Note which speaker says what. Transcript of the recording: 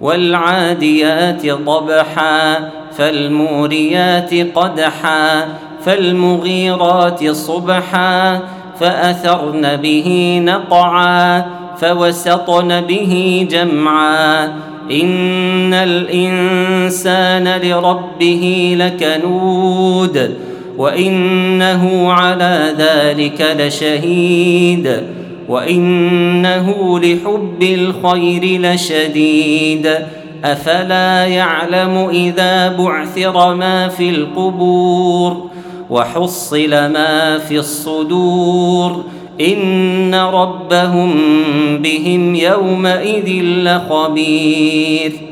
Speaker 1: والعاديات ضبحا فالموريات قدحا فالمغيرات صبحا فأثرن به نقعا فوسطن به جمعا إن الإنسان لربه لكنود وإنه على ذلك لشهيد وإنه لحب الخير لشديد أفلا يعلم إذا بعثر ما في القبور وحصل ما في الصدور إن ربهم بهم يومئذ لخبير